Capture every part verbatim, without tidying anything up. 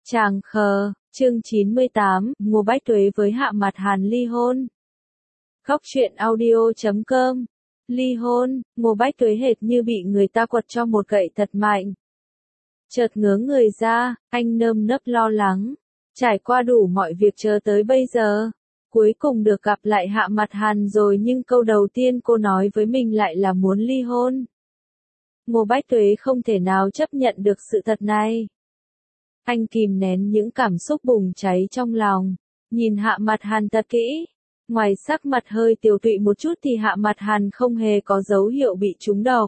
Chàng khờ, chương chín mươi tám, Ngô Bách Tuế với Hạ Mặt Hàn ly hôn. Khóc chuyện audio chấm com. Ly hôn, Ngô Bách Tuế hệt như bị người ta quật cho một gậy thật mạnh. Chợt ngớ người ra, anh nơm nớp lo lắng. Trải qua đủ mọi việc chờ tới bây giờ. Cuối cùng được gặp lại Hạ Mặt Hàn rồi, nhưng câu đầu tiên cô nói với mình lại là muốn ly hôn. Ngô Bách Tuế không thể nào chấp nhận được sự thật này. Anh kìm nén những cảm xúc bùng cháy trong lòng, nhìn Hạ Mặt Hàn thật kỹ. Ngoài sắc mặt hơi tiều tụy một chút thì Hạ Mặt Hàn không hề có dấu hiệu bị trúng độc.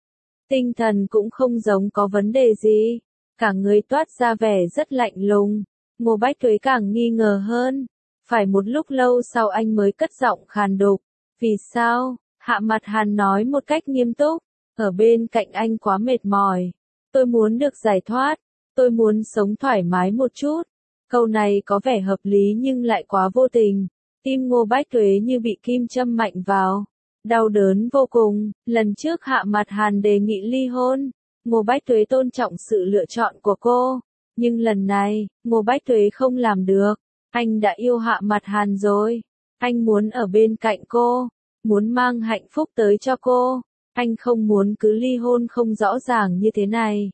Tinh thần cũng không giống có vấn đề gì, cả người toát ra vẻ rất lạnh lùng. Ngô Bách Tuế càng nghi ngờ hơn. Phải một lúc lâu sau anh mới cất giọng khàn đục. Vì sao? Hạ Mặt Hàn nói một cách nghiêm túc. Ở bên cạnh anh quá mệt mỏi. Tôi muốn được giải thoát. Tôi muốn sống thoải mái một chút. Câu này có vẻ hợp lý nhưng lại quá vô tình. Tim Ngô Bách Tuế như bị kim châm mạnh vào. Đau đớn vô cùng. Lần trước Hạ Mặt Hàn đề nghị ly hôn. Ngô Bách Tuế tôn trọng sự lựa chọn của cô. Nhưng lần này, Ngô Bách Tuế không làm được. Anh đã yêu Hạ Mặt Hàn rồi. Anh muốn ở bên cạnh cô. Muốn mang hạnh phúc tới cho cô. Anh không muốn cứ ly hôn không rõ ràng như thế này.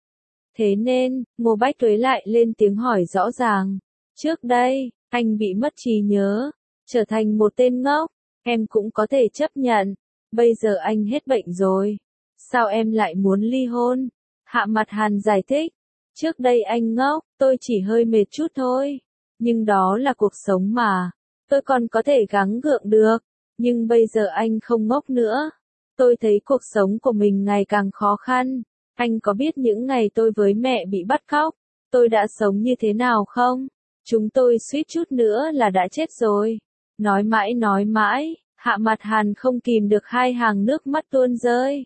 Thế nên, Ngô Bách Tuế lại lên tiếng hỏi rõ ràng. Trước đây, anh bị mất trí nhớ, trở thành một tên ngốc, em cũng có thể chấp nhận. Bây giờ anh hết bệnh rồi. Sao em lại muốn ly hôn? Hạ Mặt Hàn giải thích. Trước đây anh ngốc, tôi chỉ hơi mệt chút thôi. Nhưng đó là cuộc sống mà. Tôi còn có thể gắng gượng được. Nhưng bây giờ anh không ngốc nữa. Tôi thấy cuộc sống của mình ngày càng khó khăn. Anh có biết những ngày tôi với mẹ bị bắt cóc, tôi đã sống như thế nào không? Chúng tôi suýt chút nữa là đã chết rồi. Nói mãi nói mãi, Hạ Mặt Hàn không kìm được hai hàng nước mắt tuôn rơi.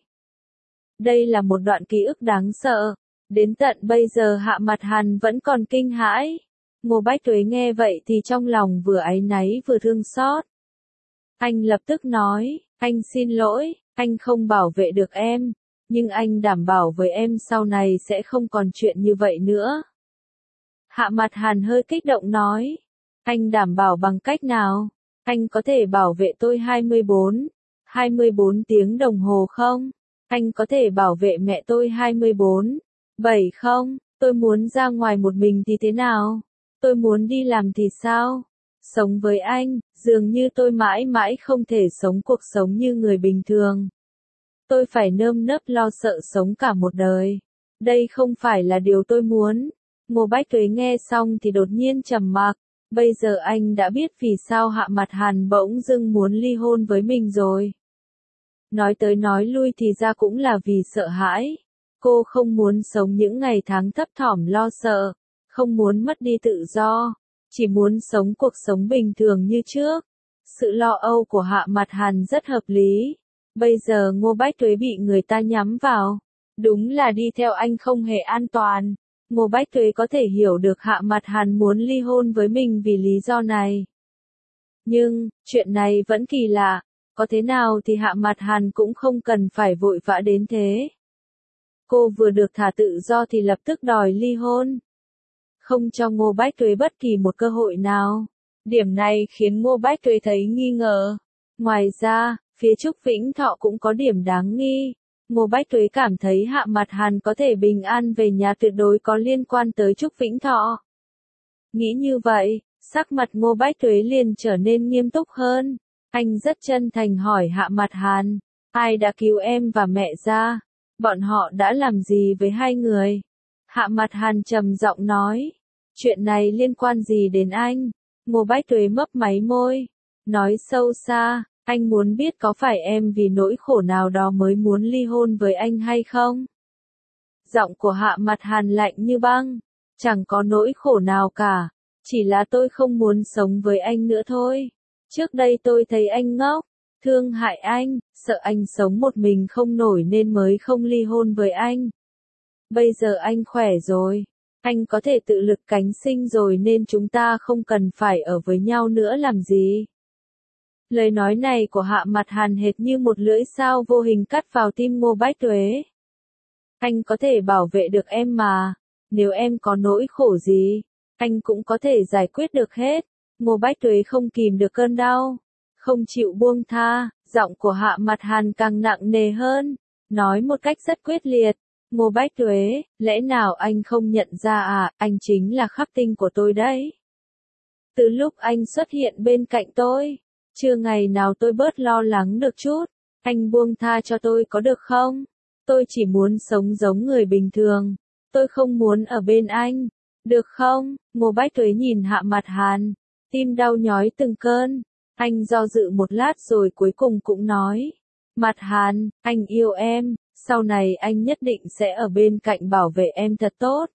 Đây là một đoạn ký ức đáng sợ. Đến tận bây giờ Hạ Mặt Hàn vẫn còn kinh hãi. Ngô Bách Tuế nghe vậy thì trong lòng vừa áy náy vừa thương xót. Anh lập tức nói, anh xin lỗi, anh không bảo vệ được em. Nhưng anh đảm bảo với em sau này sẽ không còn chuyện như vậy nữa. Hạ Mặt Hàn hơi kích động nói. Anh đảm bảo bằng cách nào? Anh có thể bảo vệ tôi hai mươi bốn, hai mươi bốn tiếng đồng hồ không? Anh có thể bảo vệ mẹ tôi hai mươi bốn, bảy không? Tôi muốn ra ngoài một mình thì thế nào? Tôi muốn đi làm thì sao? Sống với anh, dường như tôi mãi mãi không thể sống cuộc sống như người bình thường. Tôi phải nơm nớp lo sợ sống cả một đời. Đây không phải là điều tôi muốn. Ngô Bách Tuế nghe xong thì đột nhiên trầm mặc. Bây giờ anh đã biết vì sao Hạ Mặt Hàn bỗng dưng muốn ly hôn với mình rồi. Nói tới nói lui thì ra cũng là vì sợ hãi. Cô không muốn sống những ngày tháng thấp thỏm lo sợ. Không muốn mất đi tự do. Chỉ muốn sống cuộc sống bình thường như trước. Sự lo âu của Hạ Mặt Hàn rất hợp lý. Bây giờ Ngô Bách Tuế bị người ta nhắm vào. Đúng là đi theo anh không hề an toàn. Ngô Bách Tuế có thể hiểu được Hạ Mặt Hàn muốn ly hôn với mình vì lý do này. Nhưng, chuyện này vẫn kỳ lạ. Có thế nào thì Hạ Mặt Hàn cũng không cần phải vội vã đến thế. Cô vừa được thả tự do thì lập tức đòi ly hôn. Không cho Ngô Bách Tuế bất kỳ một cơ hội nào. Điểm này khiến Ngô Bách Tuế thấy nghi ngờ. Ngoài ra, phía Trúc Vĩnh Thọ cũng có điểm đáng nghi. Ngô Bách Tuế cảm thấy Hạ Mặt Hàn có thể bình an về nhà tuyệt đối có liên quan tới Trúc Vĩnh Thọ. Nghĩ như vậy, sắc mặt Ngô Bách Tuế liền trở nên nghiêm túc hơn. Anh rất chân thành hỏi Hạ Mặt Hàn, ai đã cứu em và mẹ ra? Bọn họ đã làm gì với hai người? Hạ Mặt Hàn trầm giọng nói, chuyện này liên quan gì đến anh? Ngô Bách Tuế mấp máy môi, nói sâu xa. Anh muốn biết có phải em vì nỗi khổ nào đó mới muốn ly hôn với anh hay không? Giọng của Hạ Mặt Hàn lạnh như băng. Chẳng có nỗi khổ nào cả. Chỉ là tôi không muốn sống với anh nữa thôi. Trước đây tôi thấy anh ngốc, thương hại anh, sợ anh sống một mình không nổi nên mới không ly hôn với anh. Bây giờ anh khỏe rồi. Anh có thể tự lực cánh sinh rồi nên chúng ta không cần phải ở với nhau nữa làm gì. Lời nói này của Hạ Mặt Hàn hệt như một lưỡi dao vô hình cắt vào tim Ngô Bách Tuế. Anh có thể bảo vệ được em mà. Nếu em có nỗi khổ gì, anh cũng có thể giải quyết được hết. Ngô Bách Tuế không kìm được cơn đau, không chịu buông tha, giọng của Hạ Mặt Hàn càng nặng nề hơn, nói một cách rất quyết liệt. Ngô Bách Tuế, lẽ nào anh không nhận ra à, anh chính là khắc tinh của tôi đấy. Từ lúc anh xuất hiện bên cạnh tôi, chưa ngày nào tôi bớt lo lắng được chút. Anh buông tha cho tôi có được không? Tôi chỉ muốn sống giống người bình thường. Tôi không muốn ở bên anh. Được không? Ngô Bách Tuế nhìn Hạ Mặt Hàn, tim đau nhói từng cơn. Anh do dự một lát rồi cuối cùng cũng nói. Mặt Hàn, anh yêu em, sau này anh nhất định sẽ ở bên cạnh bảo vệ em thật tốt.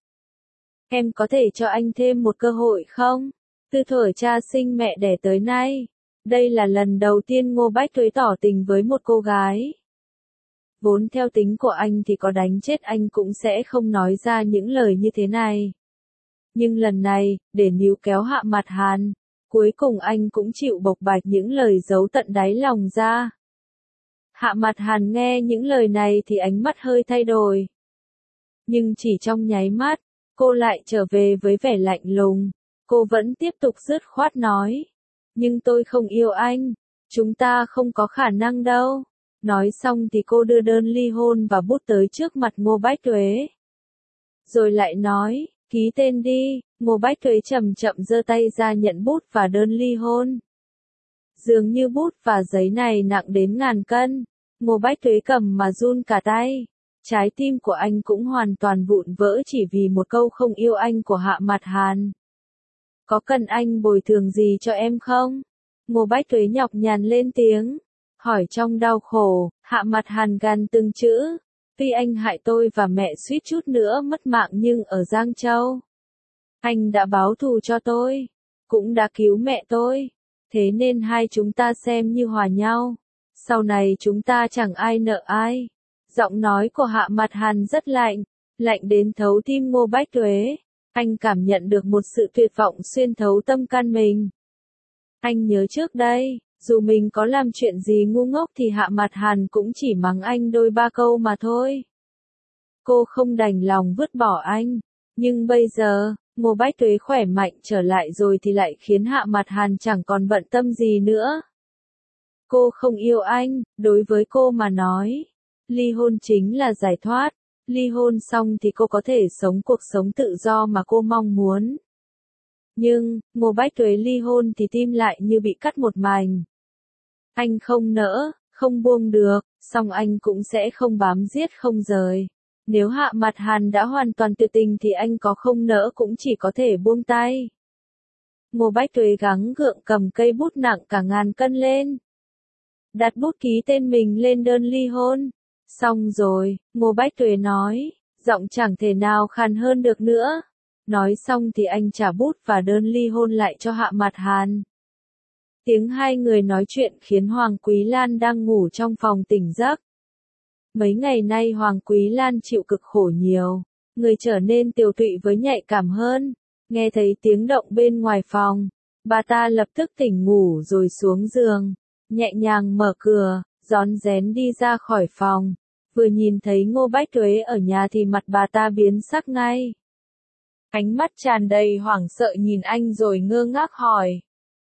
Em có thể cho anh thêm một cơ hội không? Từ thuở cha sinh mẹ đẻ tới nay, đây là lần đầu tiên Ngô Bách Tuế tỏ tình với một cô gái. Vốn theo tính của anh thì có đánh chết anh cũng sẽ không nói ra những lời như thế này. Nhưng lần này, để níu kéo Hạ Mặt Hàn, cuối cùng anh cũng chịu bộc bạch những lời giấu tận đáy lòng ra. Hạ Mặt Hàn nghe những lời này thì ánh mắt hơi thay đổi. Nhưng chỉ trong nháy mắt, cô lại trở về với vẻ lạnh lùng. Cô vẫn tiếp tục dứt khoát nói. Nhưng tôi không yêu anh. Chúng ta không có khả năng đâu. Nói xong thì cô đưa đơn ly hôn và bút tới trước mặt Ngô Bách Tuế. Rồi lại nói, ký tên đi. Ngô Bách Tuế chậm chậm giơ tay ra nhận bút và đơn ly hôn. Dường như bút và giấy này nặng đến ngàn cân. Ngô Bách Tuế cầm mà run cả tay. Trái tim của anh cũng hoàn toàn vụn vỡ chỉ vì một câu không yêu anh của Hạ Mặt Hàn. Có cần anh bồi thường gì cho em không? Ngô Bách Tuế nhọc nhằn lên tiếng. Hỏi trong đau khổ, Hạ Mặt Hàn gằn từng chữ. Tuy anh hại tôi và mẹ suýt chút nữa mất mạng nhưng ở Giang Châu. Anh đã báo thù cho tôi. Cũng đã cứu mẹ tôi. Thế nên hai chúng ta xem như hòa nhau. Sau này chúng ta chẳng ai nợ ai. Giọng nói của Hạ Mặt Hàn rất lạnh. Lạnh đến thấu tim Ngô Bách Tuế. Anh cảm nhận được một sự tuyệt vọng xuyên thấu tâm can mình. Anh nhớ trước đây, dù mình có làm chuyện gì ngu ngốc thì Hạ Mặt Hàn cũng chỉ mắng anh đôi ba câu mà thôi. Cô không đành lòng vứt bỏ anh. Nhưng bây giờ, Ngô Bách Tuế khỏe mạnh trở lại rồi thì lại khiến Hạ Mặt Hàn chẳng còn bận tâm gì nữa. Cô không yêu anh, đối với cô mà nói. Ly hôn chính là giải thoát. Ly hôn xong thì cô có thể sống cuộc sống tự do mà cô mong muốn. Nhưng, Ngô Bách Tuế ly hôn thì tim lại như bị cắt một mảnh. Anh không nỡ, không buông được, song anh cũng sẽ không bám giết không rời. Nếu Hạ Mặt Hàn đã hoàn toàn tuyệt tình thì anh có không nỡ cũng chỉ có thể buông tay. Ngô Bách Tuế gắng gượng cầm cây bút nặng cả ngàn cân lên. Đặt bút ký tên mình lên đơn ly hôn. Xong rồi, Ngô Bách Tuế nói, giọng chẳng thể nào khàn hơn được nữa. Nói xong thì anh trả bút và đơn ly hôn lại cho Hạ Mặt Hàn. Tiếng hai người nói chuyện khiến Hoàng Quý Lan đang ngủ trong phòng tỉnh giấc. Mấy ngày nay Hoàng Quý Lan chịu cực khổ nhiều, người trở nên tiều tụy với nhạy cảm hơn. Nghe thấy tiếng động bên ngoài phòng, bà ta lập tức tỉnh ngủ rồi xuống giường, nhẹ nhàng mở cửa, rón rén đi ra khỏi phòng. Vừa nhìn thấy Ngô Bách Tuế ở nhà thì mặt bà ta biến sắc ngay. Ánh mắt tràn đầy hoảng sợ nhìn anh rồi ngơ ngác hỏi.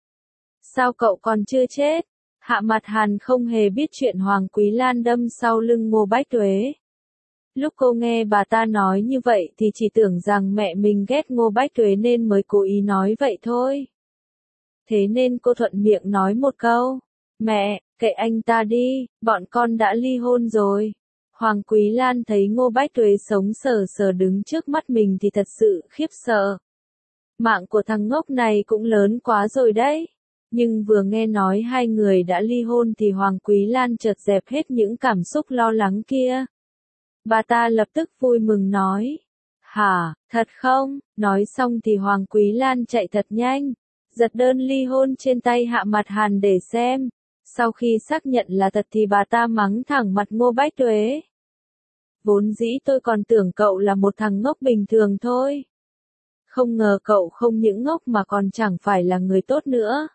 Sao cậu còn chưa chết? Hạ Mặt Hàn không hề biết chuyện Hoàng Quý Lan đâm sau lưng Ngô Bách Tuế. Lúc cô nghe bà ta nói như vậy thì chỉ tưởng rằng mẹ mình ghét Ngô Bách Tuế nên mới cố ý nói vậy thôi. Thế nên cô thuận miệng nói một câu. Mẹ, kệ anh ta đi, bọn con đã ly hôn rồi. Hoàng Quý Lan thấy Ngô Bách Tuế sống sờ sờ đứng trước mắt mình thì thật sự khiếp sợ. Mạng của thằng ngốc này cũng lớn quá rồi đấy. Nhưng vừa nghe nói hai người đã ly hôn thì Hoàng Quý Lan chợt dẹp hết những cảm xúc lo lắng kia. Bà ta lập tức vui mừng nói. Hả, thật không? Nói xong thì Hoàng Quý Lan chạy thật nhanh, giật đơn ly hôn trên tay Hạ Mặt Hàn để xem. Sau khi xác nhận là thật thì bà ta mắng thẳng mặt Ngô Bách Tuế. Vốn dĩ tôi còn tưởng cậu là một thằng ngốc bình thường thôi. Không ngờ cậu không những ngốc mà còn chẳng phải là người tốt nữa.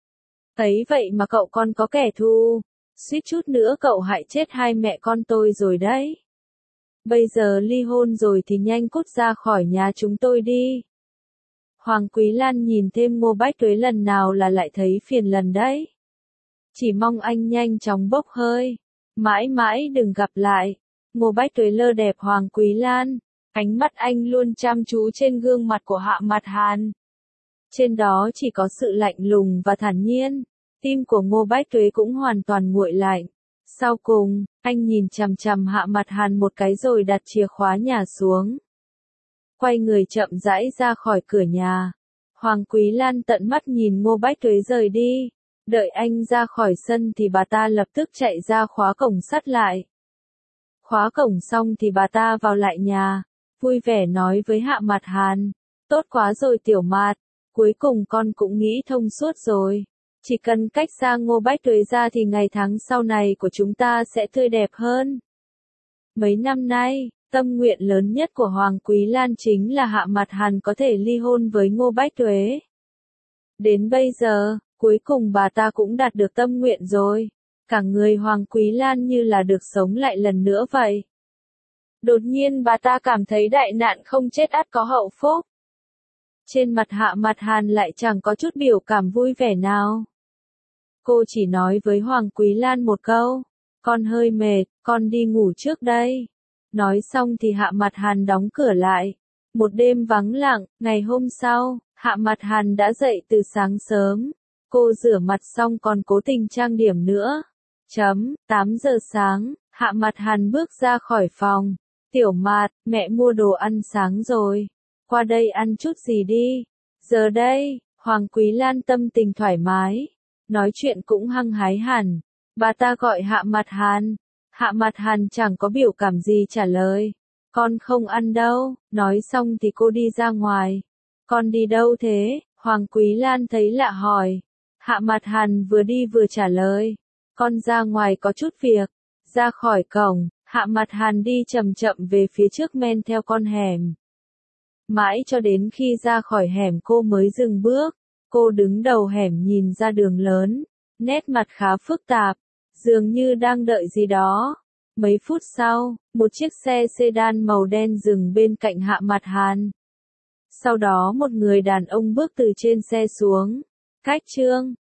Ấy vậy mà cậu còn có kẻ thù. Suýt chút nữa cậu hại chết hai mẹ con tôi rồi đấy. Bây giờ ly hôn rồi thì nhanh cút ra khỏi nhà chúng tôi đi. Hoàng Quý Lan nhìn thêm Ngô Bách Tuế lần nào là lại thấy phiền lần đấy. Chỉ mong anh nhanh chóng bốc hơi. Mãi mãi đừng gặp lại. Ngô Bách Tuế lơ đẹp Hoàng Quý Lan. Ánh mắt anh luôn chăm chú trên gương mặt của Hạ Mặt Hàn. Trên đó chỉ có sự lạnh lùng và thản nhiên. Tim của Ngô Bách Tuế cũng hoàn toàn nguội lạnh. Sau cùng, anh nhìn chằm chằm Hạ Mặt Hàn một cái rồi đặt chìa khóa nhà xuống. Quay người chậm rãi ra khỏi cửa nhà. Hoàng Quý Lan tận mắt nhìn Ngô Bách Tuế rời đi. Đợi anh ra khỏi sân thì bà ta lập tức chạy ra khóa cổng sắt lại. Khóa cổng xong thì bà ta vào lại nhà, vui vẻ nói với Hạ Mặt Hàn. Tốt quá rồi Tiểu Mạt, cuối cùng con cũng nghĩ thông suốt rồi. Chỉ cần cách xa Ngô Bách Tuế ra thì ngày tháng sau này của chúng ta sẽ tươi đẹp hơn. Mấy năm nay, tâm nguyện lớn nhất của Hoàng Quý Lan chính là Hạ Mặt Hàn có thể ly hôn với Ngô Bách Tuế. Đến bây giờ, cuối cùng bà ta cũng đạt được tâm nguyện rồi. Cả người Hoàng Quý Lan như là được sống lại lần nữa vậy. Đột nhiên bà ta cảm thấy đại nạn không chết ắt có hậu phúc. Trên mặt Hạ Mặt Hàn lại chẳng có chút biểu cảm vui vẻ nào. Cô chỉ nói với Hoàng Quý Lan một câu. Con hơi mệt, con đi ngủ trước đây. Nói xong thì Hạ Mặt Hàn đóng cửa lại. Một đêm vắng lặng, ngày hôm sau, Hạ Mặt Hàn đã dậy từ sáng sớm. Cô rửa mặt xong còn cố tình trang điểm nữa. Chấm, tám giờ sáng, Hạ Mặt Hàn bước ra khỏi phòng. Tiểu Mạt, mẹ mua đồ ăn sáng rồi. Qua đây ăn chút gì đi. Giờ đây, Hoàng Quý Lan tâm tình thoải mái. Nói chuyện cũng hăng hái hẳn. Bà ta gọi Hạ Mặt Hàn. Hạ Mặt Hàn chẳng có biểu cảm gì trả lời. Con không ăn đâu. Nói xong thì cô đi ra ngoài. Con đi đâu thế? Hoàng Quý Lan thấy lạ hỏi. Hạ Mặt Hàn vừa đi vừa trả lời. Con ra ngoài có chút việc. Ra khỏi cổng, Hạ Mặt Hàn đi chậm chậm về phía trước men theo con hẻm. Mãi cho đến khi ra khỏi hẻm cô mới dừng bước. Cô đứng đầu hẻm nhìn ra đường lớn. Nét mặt khá phức tạp. Dường như đang đợi gì đó. Mấy phút sau, một chiếc xe sedan màu đen dừng bên cạnh Hạ Mặt Hàn. Sau đó một người đàn ông bước từ trên xe xuống. Cách chương